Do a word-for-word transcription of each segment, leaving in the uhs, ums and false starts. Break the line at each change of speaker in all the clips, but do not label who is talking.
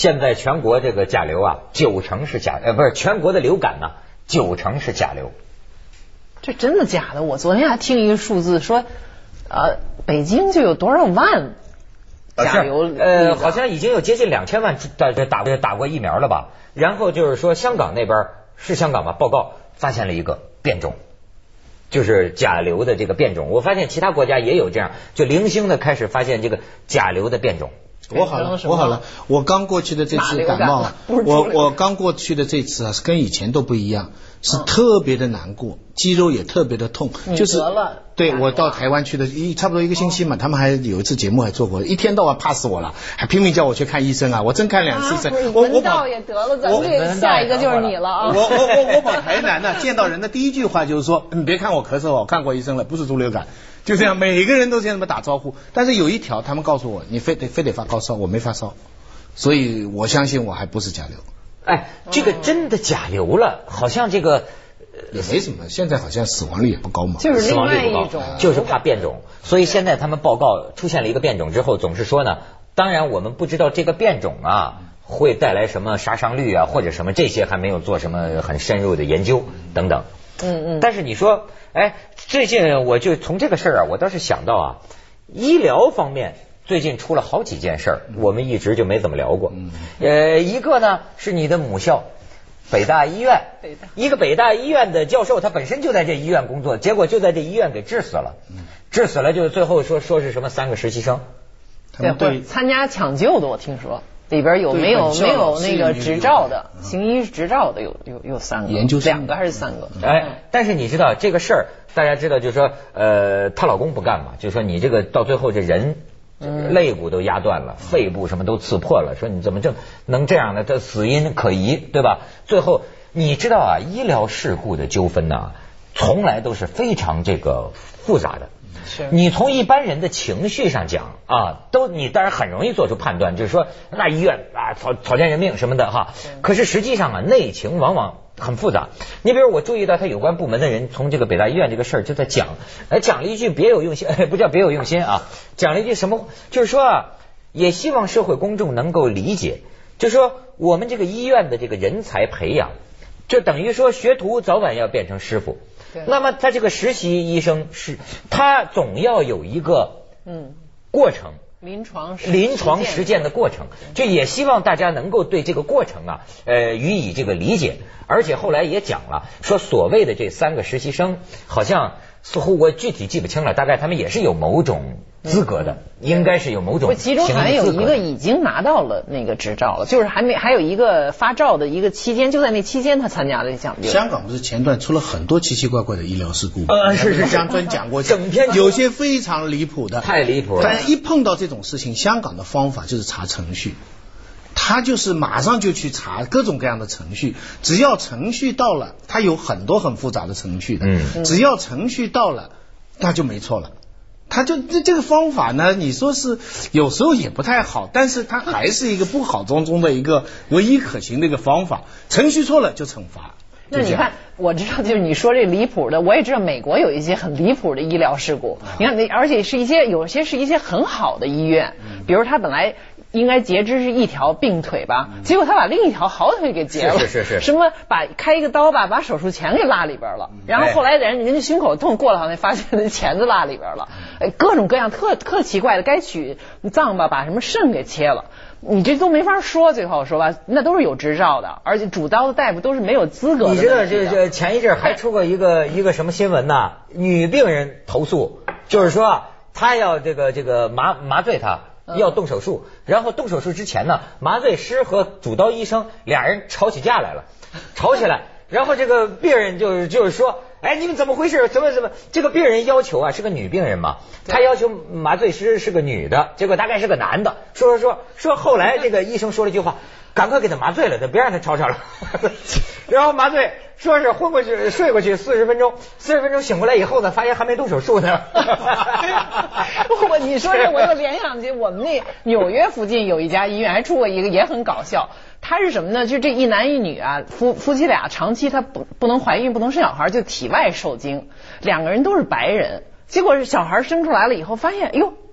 现在全国这个甲流啊，九成是甲，呃，不是全国的流感呢、啊，九成是甲流。
这真的假的？我昨天还听一个数字说，呃，北京就有多少万甲流？
呃，好像已经有接近两千万打打打过疫苗了吧？然后就是说，香港那边是香港吧？报告发现了一个变种，就是甲流的这个变种。我发现其他国家也有这样，就零星的开始发现这个甲流的变种。
我好了，我好了，我刚过去的这次感冒，我我刚过去的这次啊，是跟以前都不一样，是特别的难过，肌肉也特别的痛，就是对我到台湾去的一差不多一个星期嘛，他们还有一次节目还做过，一天到晚怕死我了，还拼命叫我去看医生啊，我真看两次医生，我
我跑也得了，咱这下一个就是你了啊！
我我我我跑台南呢，见到人的第一句话就是说，你别看我咳嗽，我看过医生了，不是猪流感。就这样，每个人都这样打招呼。但是有一条，他们告诉我，你非得非得发高烧，我没发烧，所以我相信我还不是甲流。
哎，这个真的甲流了，好像这个
也没什么，现在好像死亡率也不高嘛，
就是
死亡率不高，
种
就是怕变种。所以现在他们报告出现了一个变种之后，总是说呢，当然我们不知道这个变种啊会带来什么杀伤率啊，或者什么这些还没有做什么很深入的研究等等。
嗯嗯。
但是你说，哎，最近我就从这个事儿啊，我倒是想到啊，医疗方面最近出了好几件事儿，我们一直就没怎么聊过。呃，一个呢是你的母校北大医院，一个北大医院的教授，他本身就在这医院工作，结果就在这医院给治死了，治死了，就最后说说是什么三个实习生，
对，或者参加抢救的，我听说。里边有没有没有那个执照的行医执照的有有有三个
研究
两个还是三个？
哎，但是你知道这个事儿，大家知道就是说，呃，她老公不干嘛，就是说你这个到最后这人肋骨都压断了，肺部什么都刺破了，说你怎么这能这样呢？这死因可疑，对吧？最后你知道啊，医疗事故的纠纷呢，从来都是非常这个复杂的。你从一般人的情绪上讲啊，都你当然很容易做出判断，就是说那医院啊草草菅人命什么的哈。可是实际上啊，内情往往很复杂。你比如我注意到他有关部门的人从这个北大医院这个事儿就在讲，哎，讲了一句别有用心，不叫别有用心啊，讲了一句什么，就是说啊，也希望社会公众能够理解，就是说我们这个医院的这个人才培养，就等于说学徒早晚要变成师傅。那么他这个实习医生是，他总要有一个嗯过程，
临床
临床实践的过程，就也希望大家能够对这个过程啊，呃予以这个理解。而且后来也讲了，说所谓的这三个实习生，好像似乎我具体记不清了，大概他们也是有某种资格的，嗯、应该是有某种。
其中好像有一个已经拿到了那个执照了，就是还没还有一个发照的一个期间，就在那期间他参加了讲究。
香港不是前段出了很多奇奇怪怪的医疗事故？
呃，是是，
江专讲过，
整天
有些非常离谱的，
太离谱了。
但一碰到这种事情，香港的方法就是查程序。他就是马上就去查各种各样的程序，只要程序到了，他有很多很复杂的程序的，嗯，只要程序到了，那就没错了。他就这这个方法呢，你说是有时候也不太好，但是它还是一个不好中中的一个唯一可行的一个方法。程序错了就惩罚。
那你看，我知道就是你说这离谱的，我也知道美国有一些很离谱的医疗事故。啊、你看，那而且是一些有些是一些很好的医院，嗯、比如他本来应该截肢是一条病腿吧，嗯、结果他把另一条好腿给截了，
是是是是，
什么把开一个刀吧，把手术钳给拉里边了，嗯、然后后来人人家胸口痛过了好像发现那钳子拉里边了，哎，各种各样特特奇怪的，该取脏吧，把什么肾给切了。你这都没法说，最后说吧，那都是有执照的，而且主刀的大夫都是没有资格的。
你知道这这前一阵还出过一个一个什么新闻呢？女病人投诉，就是说她要这个这个麻麻醉她。要动手术，然后动手术之前呢，麻醉师和主刀医生俩人吵起架来了，吵起来，然后这个病人就是就是说，哎，你们怎么回事？怎么怎么？这个病人要求啊，是个女病人嘛，她要求麻醉师是个女的，结果大概是个男的。说说说说，后来这个医生说了一句话，赶快给他麻醉了，别让他吵吵了。然后麻醉说是昏过去睡过去四十分钟，四十分钟醒过来以后呢，发现还没动手术呢。
我你说这我又联想起我们那纽约附近有一家医院还出过一个也很搞笑。他是什么呢？就这一男一女啊，夫夫妻俩长期他不不能怀孕，不能生小孩，就体外受精，两个人都是白人。结果是小孩生出来了以后，发现，哎呦，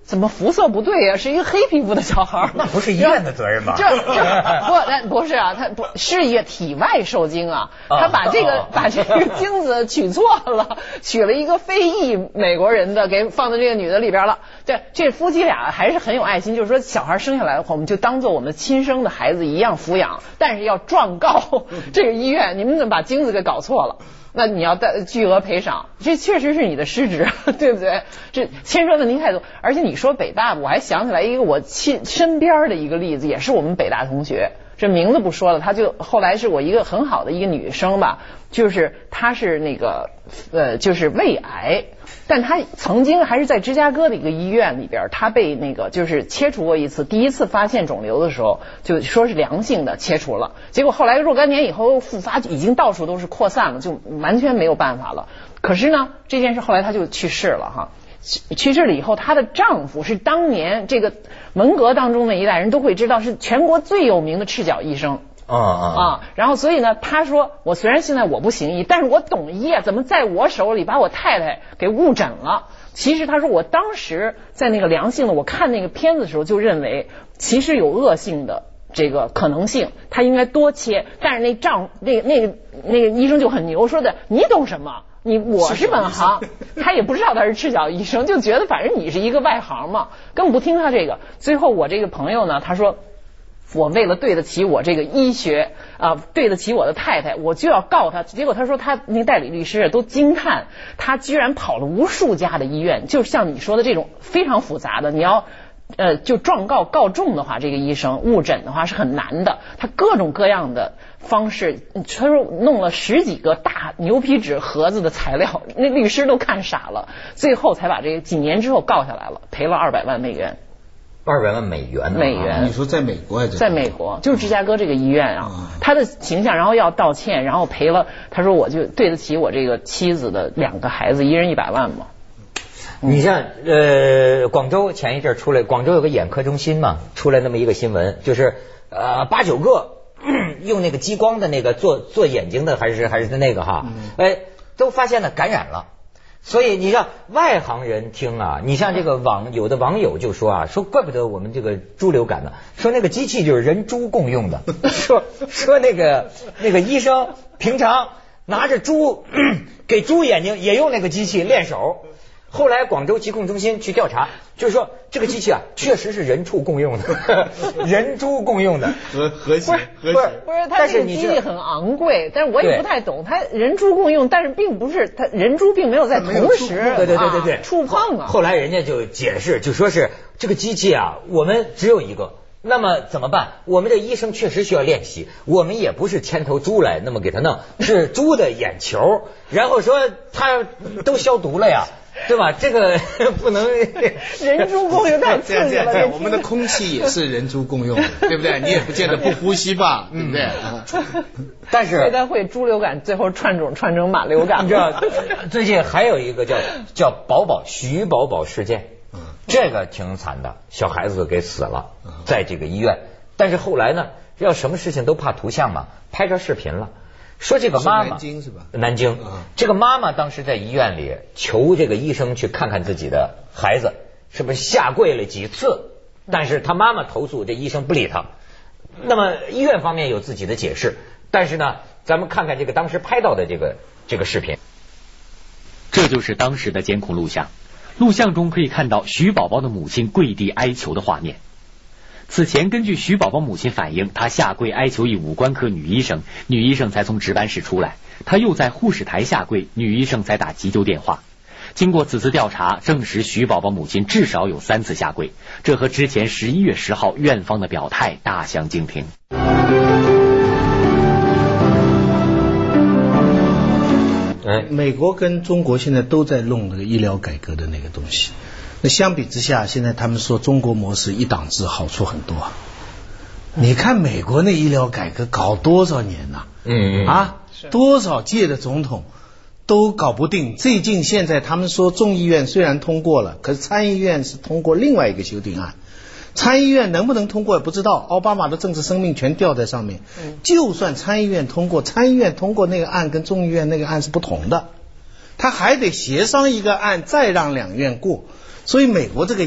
怎么肤色不对呀、啊？是一个黑皮肤的小孩，
那不是医院的责任吧？
这这不，那不是啊，他不是一个体外受精啊，他把这个、哦、把这个精子取错了，取了一个非裔美国人的，给放到这个女的里边了。对，这夫妻俩还是很有爱心，就是说小孩生下来的话，我们就当做我们亲生的孩子一样抚养，但是要状告这个医院，你们怎么把精子给搞错了？那你要带巨额赔偿，这确实是你的失职，对不对？这牵涉问题太多。而且你说北大，我还想起来一个我亲身边的一个例子，也是我们北大同学，这名字不说了，她就后来是我一个很好的一个女生吧，就是她是那个呃就是胃癌，但她曾经还是在芝加哥的一个医院里边，她被那个就是切除过一次，第一次发现肿瘤的时候就说是良性的切除了，结果后来若干年以后复发，已经到处都是扩散了，就完全没有办法了。可是呢，这件事后来她就去世了哈。去世了以后，她的丈夫是当年这个文革当中的一代人都会知道是全国最有名的赤脚医生。
啊啊
啊！然后所以呢，他说我虽然现在我不行医，但是我懂医啊，怎么在我手里把我太太给误诊了？其实他说我当时在那个良性的，我看那个片子的时候就认为其实有恶性的这个可能性，他应该多切。但是那丈那那个那个医生就很牛，说的你懂什么？你我是本行，他也不知道他是赤脚医生，就觉得反正你是一个外行嘛，根本不听他这个。最后我这个朋友呢，他说。我为了对得起我这个医学啊、呃，对得起我的太太，我就要告他。结果他说他那代理律师都惊叹，他居然跑了无数家的医院，就像你说的这种非常复杂的，你要呃就状告告中的话，这个医生误诊的话是很难的。他各种各样的方式，他说弄了十几个大牛皮纸盒子的材料，那律师都看傻了，最后才把这个几年之后告下来了，赔了二百万美元。
二百万美元呢？
美元？
你说在美国还是？
在美国，就是芝加哥这个医院啊，嗯、他的形象，然后要道歉，然后赔了，他说我就对得起我这个妻子的两个孩子，一人一百万嘛。
嗯、你像呃，广州前一阵出来，广州有个眼科中心嘛，出来那么一个新闻，就是呃八九个用那个激光的那个做做眼睛的，还是还是那个哈，嗯、哎，都发现了感染了。所以你让外行人听啊，你像这个网有的网友就说啊，说怪不得我们这个猪流感呢，说那个机器就是人猪共用的，说说那个那个医生平常拿着猪给猪眼睛也用那个机器练手。后来广州疾控中心去调查，就是说这个机器啊，确实是人畜共用的，人猪共用的，
和和谐，
不是不是不是，它这个机器很昂贵，但是我也不太懂，它人猪共用，但是并不是它人猪并没有在同时，
对对对对对，
触碰啊。
后来人家就解释，就说是这个机器啊，我们只有一个。那么怎么办？我们的医生确实需要练习，我们也不是牵头猪来那么给他弄，是猪的眼球，然后说他都消毒了呀。对吧？这个不能
人猪共用太刺激了。
我们的空气也是人猪共用的，对不对？你也不见得不呼吸吧，对不对？
但是
会不会猪流感最后串种串成马流感？
你知道最近还有一个叫叫宝宝徐宝宝事件，这个挺惨的，小孩子给死了，在这个医院。但是后来呢，要什么事情都怕图像嘛，拍着视频了。说这个妈妈，
南京是吧？
南京，嗯、这个妈妈当时在医院里求这个医生去看看自己的孩子，是不是下跪了几次？但是他妈妈投诉，这医生不理他。那么医院方面有自己的解释，但是呢，咱们看看这个当时拍到的这个这个视频，
这就是当时的监控录像。录像中可以看到徐宝宝的母亲跪地哀求的画面。此前根据徐宝宝母亲反映，她下跪哀求一五官科女医生，女医生才从值班室出来，她又在护士台下跪，女医生才打急救电话。经过此次调查，证实徐宝宝母亲至少有三次下跪，这和之前十一月十号院方的表态大相径庭。
美国跟中国现在都在弄那个医疗改革的那个东西，那相比之下，现在他们说中国模式一党制好处很多啊。你看美国那医疗改革搞多少年呐、啊？嗯啊，多少届的总统都搞不定。最近现在他们说众议院虽然通过了，可是参议院是通过另外一个修订案。参议院能不能通过也不知道，奥巴马的政治生命全掉在上面。就算参议院通过，参议院通过那个案跟众议院那个案是不同的，他还得协商一个案再让两院过。所以美国这个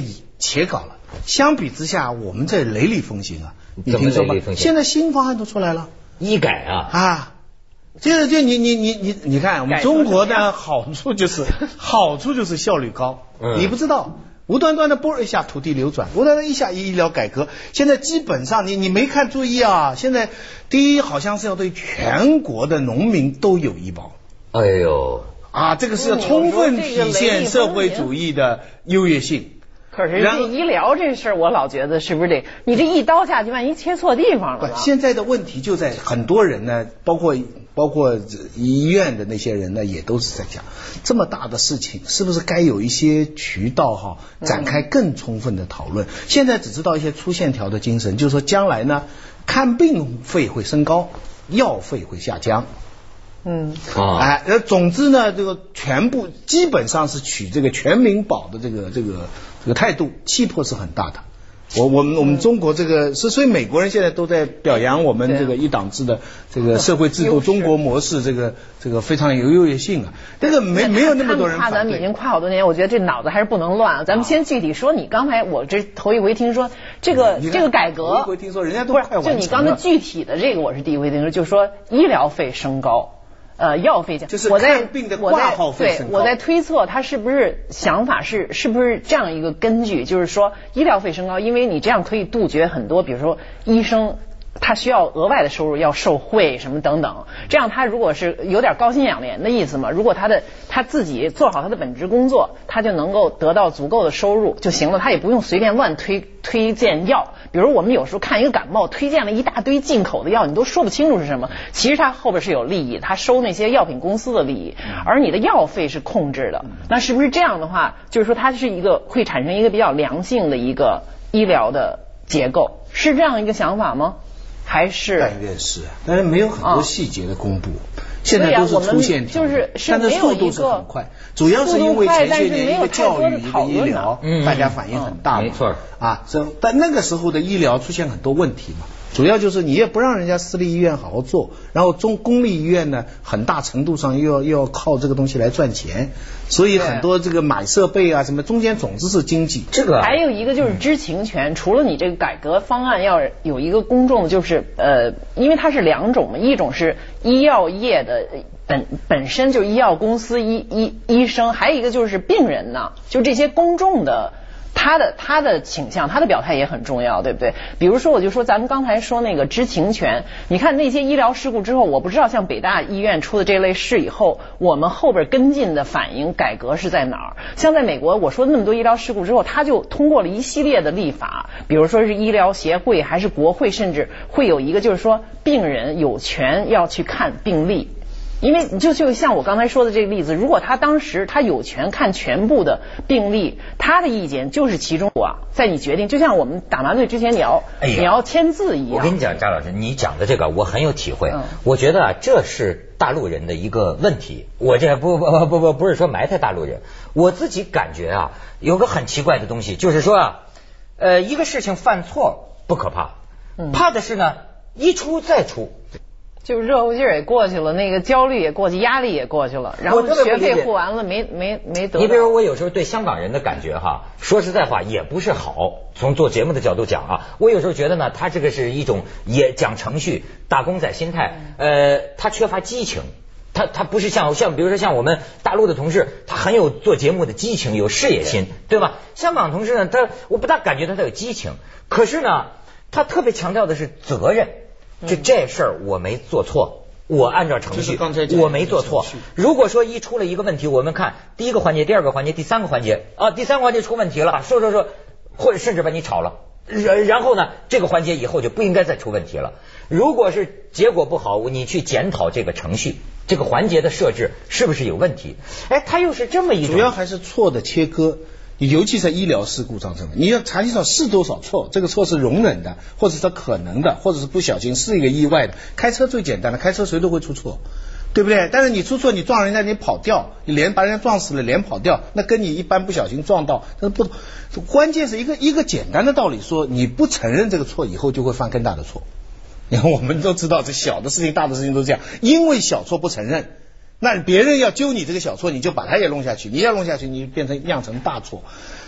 且搞了。相比之下，我们这雷厉风行啊，你听说吗？现在新方案都出来了，
医改啊
啊。这个就你你你你你看，我们中国的好处就是好处就是效率高，嗯、你不知道，无端端的啵一下土地流转，无端端一下医疗改革，现在基本上你你没看注意啊，现在第一好像是要对全国的农民都有医保，
哎呦
啊，这个是要充分体现社会主义的优越性。
可是这医疗这事儿，我老觉得是不是得你这一刀下去，万一切错地方了呢？
现在的问题就在很多人呢，包括包括医院的那些人呢，也都是在讲这么大的事情，是不是该有一些渠道哈，展开更充分的讨论？嗯、现在只知道一些粗线条的精神，就是说将来呢，看病费会升高，药费会下降。
嗯
啊，哎，呃，总之呢，这个全部基本上是取这个全民保的这个这个这个态度，气魄是很大的。我我们我们中国这个是，所以美国人现在都在表扬我们这个一党制的这个社会制度，中国模式这个这个非常有优越性啊。这个没没有那么多人反对。
咱们已经跨好多年，我觉得这脑子还是不能乱啊。咱们先具体说，你刚才我这头一回听说这个这个改革，
头一回听说人家都快完成了。
就你刚才具体的这个，我是第一回听说，就是说医疗费升高。呃，药费降，
就是看病的挂号费升高。
对，我在推测他是不是想法是是不是这样一个根据，就是说医疗费升高，因为你这样可以杜绝很多，比如说医生他需要额外的收入，要受贿什么等等，这样他如果是有点高薪养廉的意思嘛，如果他的他自己做好他的本职工作，他就能够得到足够的收入就行了，他也不用随便乱推推荐药。比如我们有时候看一个感冒，推荐了一大堆进口的药，你都说不清楚是什么，其实它后边是有利益，他收那些药品公司的利益，而你的药费是控制的，那是不是这样的话，就是说它是一个会产生一个比较良性的一个医疗的结构，是这样一个想法吗？还是
但愿是，但是没有很多细节的公布，啊、现在都是粗线条，
就是
但是速度是很快，主要是因为前些年一个教育一个医疗，
嗯、
大家反应很大嘛，
没错
啊，这但那个时候的医疗出现很多问题嘛。主要就是你也不让人家私立医院好好做，然后中公立医院呢，很大程度上又要又要靠这个东西来赚钱，所以很多这个买设备啊什么，中间总之是经济。
这个
还有一个就是知情权，嗯、除了你这个改革方案要有一个公众，就是呃，因为它是两种嘛，一种是医药业的本本身就是医药公司医医医生，还有一个就是病人呢，就这些公众的。他的他的倾向，他的表态也很重要，对不对？比如说，我就说咱们刚才说那个知情权，你看那些医疗事故之后，我不知道像北大医院出的这类事以后，我们后边跟进的反应改革是在哪儿？像在美国，我说那么多医疗事故之后，他就通过了一系列的立法，比如说是医疗协会还是国会，甚至会有一个就是说病人有权要去看病历。因为就就像我刚才说的这个例子，如果他当时他有权看全部的病历，他的意见就是其中啊，在你决定，就像我们打麻醉之前你要、哎、你要签字一样。
我跟你讲，张老师，你讲的这个我很有体会。嗯、我觉得啊，这是大陆人的一个问题。我这不不不不不是说埋汰大陆人，我自己感觉啊，有个很奇怪的东西，就是说啊，呃，一个事情犯错不可怕，嗯、怕的是呢，一出再出。
就是热乎劲儿也过去了，那个焦虑也过去，压力也过去了，然后学费付完了没没没得。
你比如我有时候对香港人的感觉哈，说实在话也不是好。从做节目的角度讲啊，我有时候觉得呢，他这个是一种也讲程序、打工仔心态，呃，他缺乏激情。他他不是像像比如说像我们大陆的同事，他很有做节目的激情，有事业心，对吧？香港同事呢，他我不大感觉他有激情，可是呢，他特别强调的是责任。就这事儿我没做错，我按照程序，我没做错。如果说一出了一个问题，我们看第一个环节、第二个环节、第三个环节啊，第三个环节出问题了，说说说，或者甚至把你炒了，然后呢，这个环节以后就不应该再出问题了。如果是结果不好，你去检讨这个程序、这个环节的设置是不是有问题？哎，它又是这么一种，
主要还是错的切割。尤其在医疗事故上，你要查清楚是多少错，这个错是容忍的，或者是可能的，或者是不小心，是一个意外的。开车最简单的，开车谁都会出错，对不对？但是你出错，你撞人家，你跑掉，你连把人家撞死了，连跑掉，那跟你一般不小心撞到，那不，关键是一个一个简单的道理，说你不承认这个错，以后就会犯更大的错。你看，我们都知道，这小的事情、大的事情都这样，因为小错不承认。那别人要揪你这个小错，你就把它也弄下去，你要弄下去，你变成酿成大错。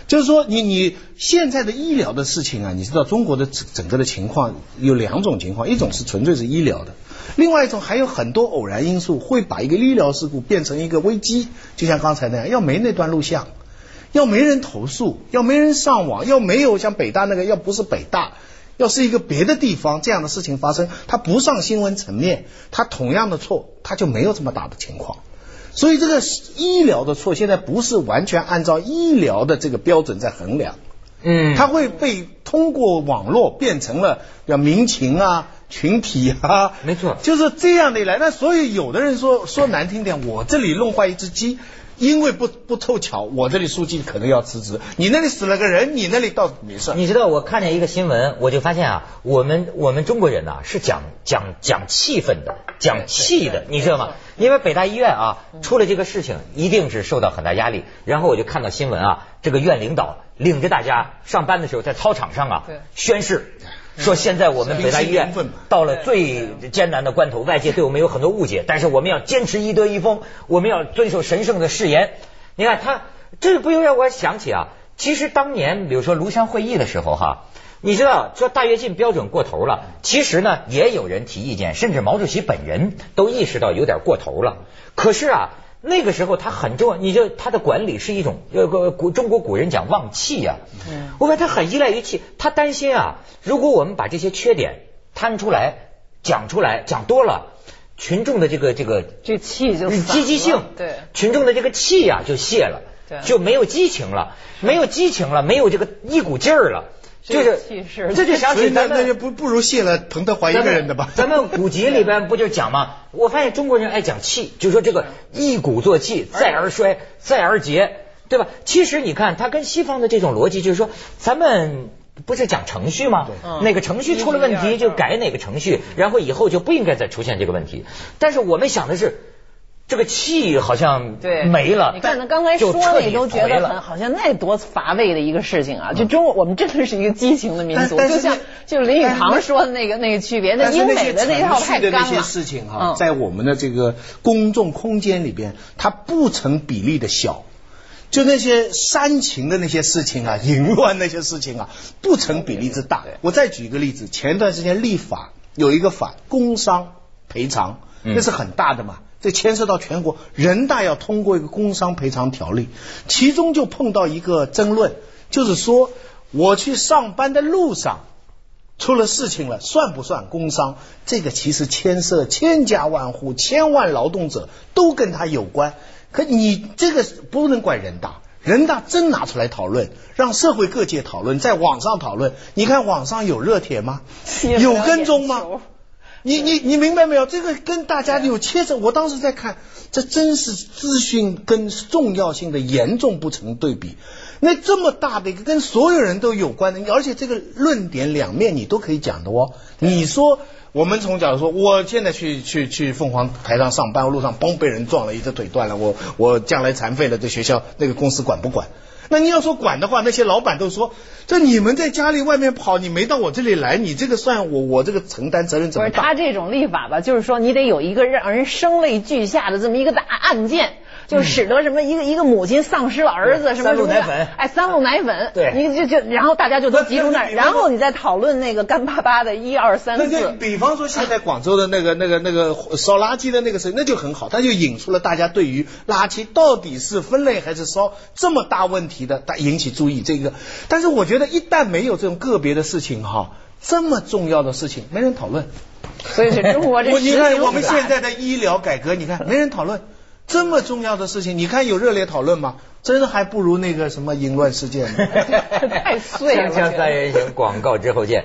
就是说你你现在的医疗的事情啊，你知道中国的整整个的情况有两种情况，一种是纯粹是医疗的，另外一种还有很多偶然因素会把一个医疗事故变成一个危机，就像刚才那样，要没那段录像，要没人投诉，要没人上网，要没有像北大那个，要不是北大，要是一个别的地方这样的事情发生，它不上新闻层面，它同样的错，它就没有这么大的情况。所以这个医疗的错现在不是完全按照医疗的这个标准在衡量，嗯，它会被通过网络变成了叫民情啊、群体啊，
没错，
就是这样的一来。那所以有的人说说难听点，我这里弄坏一只鸡，因为不不凑巧，我这里书记可能要辞职，你那里死了个人，你那里倒没事。
你知道我看见一个新闻，我就发现啊，我们我们中国人呐、啊、是讲讲讲气氛的，讲气的，你知道吗？因为北大医院啊出了这个事情，一定是受到很大压力。然后我就看到新闻啊，这个院领导领着大家上班的时候，在操场上啊宣誓。说现在我们北大医院到了最艰难的关头，外界对我们有很多误解，但是我们要坚持医德医风，我们要遵守神圣的誓言。你看他这不由让我想起啊，其实当年比如说庐山会议的时候哈，你知道说大跃进标准过头了，其实呢也有人提意见，甚至毛主席本人都意识到有点过头了。可是啊那个时候他很重要，你就他的管理是一种呃古中国古人讲旺气啊，嗯，我看他很依赖于气，他担心啊，如果我们把这些缺点摊出来、讲出来、讲多了，群众的这个这个
这气就
积极性，
对，
群众的这个气呀、啊、就泄了，对，就没有激情了，没有激情了，没有这个一股劲儿了。就是这就想起咱们
那就不不如谢了彭德怀一个人的吧。
咱们古籍里边不就讲吗？我发现中国人爱讲气，就说这个一鼓作气，再而衰，再而竭，对吧？其实你看，它跟西方的这种逻辑就是说，咱们不是讲程序吗？哪个程序出了问题就改哪个程序，然后以后就不应该再出现这个问题。但是我们想的是。这个气好像没了，
你看他刚才说的，你都觉得很好像那多乏味的一个事情啊！就中国，我们真的是一个激情的民族，就像就林语堂说的那个那个区别，那英美的那套太干了。
那些事情哈，在我们的这个公众空间里边，它不成比例的小。就那些煽情的那些事情啊，淫乱那些事情啊，不成比例之大。我再举一个例子，前段时间立法有一个法工伤赔偿，那是很大的嘛。这牵涉到全国，人大要通过一个工伤赔偿条例，其中就碰到一个争论，就是说我去上班的路上出了事情了，算不算工伤？这个其实牵涉千家万户、千万劳动者都跟他有关。可你这个不能怪人大，人大真拿出来讨论，让社会各界讨论，在网上讨论。你看网上有热帖吗？有跟踪吗？你你你明白没有？这个跟大家有切扯。我当时在看，这真是资讯跟重要性的严重不成对比。那这么大的一个跟所有人都有关的，而且这个论点两面你都可以讲的哦。你说我们从假如说，我现在去去去凤凰台上上班，路上嘣被人撞了，一只腿断了，我我将来残废了，这学校那个公司管不管？那你要说管的话，那些老板都说，这你们在家里外面跑，你没到我这里来，你这个算我我这个承担责任怎么大？
不是他这种立法吧，就是说你得有一个让人声泪俱下的这么一个大案件。就使得什么一个一个母亲丧失了儿子，什么
三鹿奶粉，
哎，三鹿奶粉，
对，
你就就然后大家就都集中那儿，然后你再讨论那个干巴巴的一二三四。
比方说现在广州的那个那个那个烧垃圾的那个事，那就很好，它就引出了大家对于垃圾到底是分类还是烧这么大问题的，它引起注意这个。但是我觉得一旦没有这种个别的事情哈，这么重要的事情没人讨论。
所以是中国这
你看我们现在的医疗改革，你看没人讨论。这么重要的事情，你看有热烈讨论吗？真还不如那个什么淫乱事件呢。
太碎了。
锵锵三人行，广告之后见。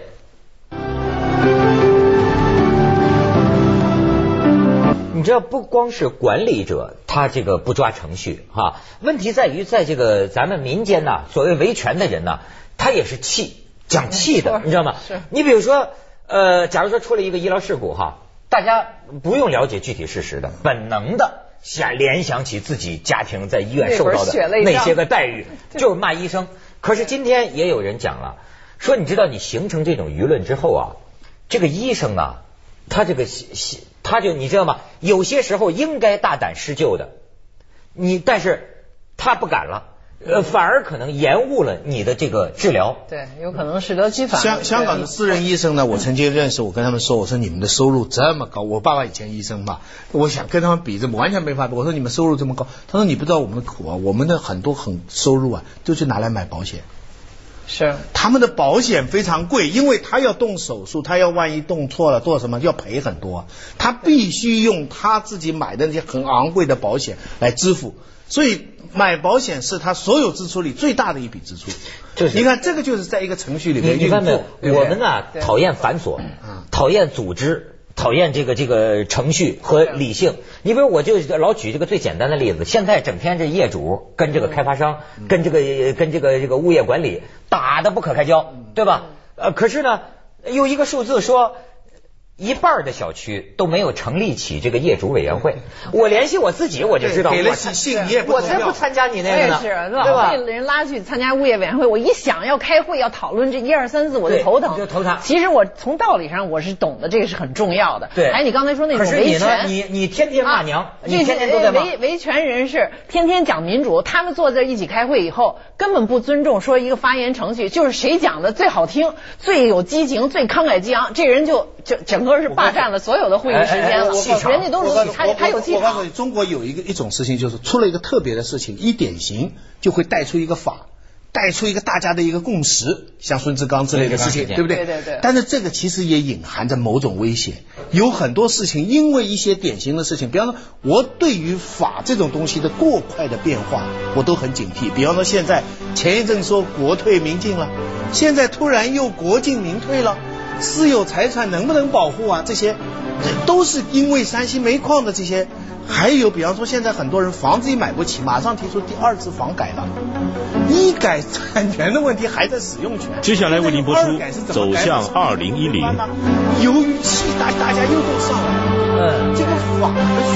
你知道，不光是管理者他这个不抓程序哈，问题在于在这个咱们民间呐，所谓维权的人呐，他也是气，讲气的，你知道吗？是。你比如说，呃，假如说出了一个医疗事故哈，大家不用了解具体事实的，本能的。想联想起自己家庭在医院受到的那些个待遇，就是骂医生。可是今天也有人讲了，说你知道你形成这种舆论之后啊，这个医生啊，他这个他就你知道吗？有些时候应该大胆施救的，你但是他不敢了。 呃，反而可能延误了你的这个治疗。
对，有可能适得其反。
香香港的私人医生呢，我曾经认识，我跟他们说，我说你们的收入这么高，我爸爸以前医生嘛，我想跟他们比，这完全没法比。我说你们收入这么高，他说你不知道我们的苦啊，我们的很多很收入啊，都是拿来买保险。
是，
他们的保险非常贵，因为他要动手术，他要万一动错了，做什么要赔很多，他必须用他自己买的那些很昂贵的保险来支付，所以买保险是他所有支出里最大的一笔支出。就是你看，这个就是在一个程序里面运作。
你看没有？我们啊，讨厌繁琐，讨厌组织，讨厌这个这个程序和理性。你比如我就老举这个最简单的例子，现在整天这业主跟这个开发商、嗯、跟这个跟这个这个物业管理打得不可开交，对吧？呃，可是呢，有一个数字说，一半的小区都没有成立起这个业主委员会。我联系我自己，我就知道
给了起信，你也不
我才不参加你那个呢，
是对吧？被人拉去参加物业委员会，我一想要开会要讨论这一二三四，我就头疼，
就头疼。
其实我从道理上我是懂的，这个是很重要的。
对，
哎，你刚才说那种维权，
可是你呢？你你天天骂娘，啊、你天天都在骂。
维维权人士天天讲民主，他们坐在一起开会以后，根本不尊重说一个发言程序，就是谁讲的最好听、最有激情、最慷慨激昂，这人就就整个是霸占了所有的会议时间了。
气场，
人家都是他他有气场。
我告诉你，中国有一个一种事情，就是出了一个特别的事情，一典型就会带出一个法，带出一个大家的一个共识，像孙志刚之类的事情，对不对？
对对对。
但是这个其实也隐含着某种危险，有很多事情因为一些典型的事情，比方说我对于法这种东西的过快的变化，我都很警惕。比方说现在前一阵说国退民进了，现在突然又国进民退了。私有财产能不能保护啊？这些都是因为山西煤矿的这些，还有比方说现在很多人房子也买不起，马上提出第二次房改了，一改产权的问题还在使用权。
接下来为您播出走向二零一零。
由于气大，大家又都上来了，嗯，这个法的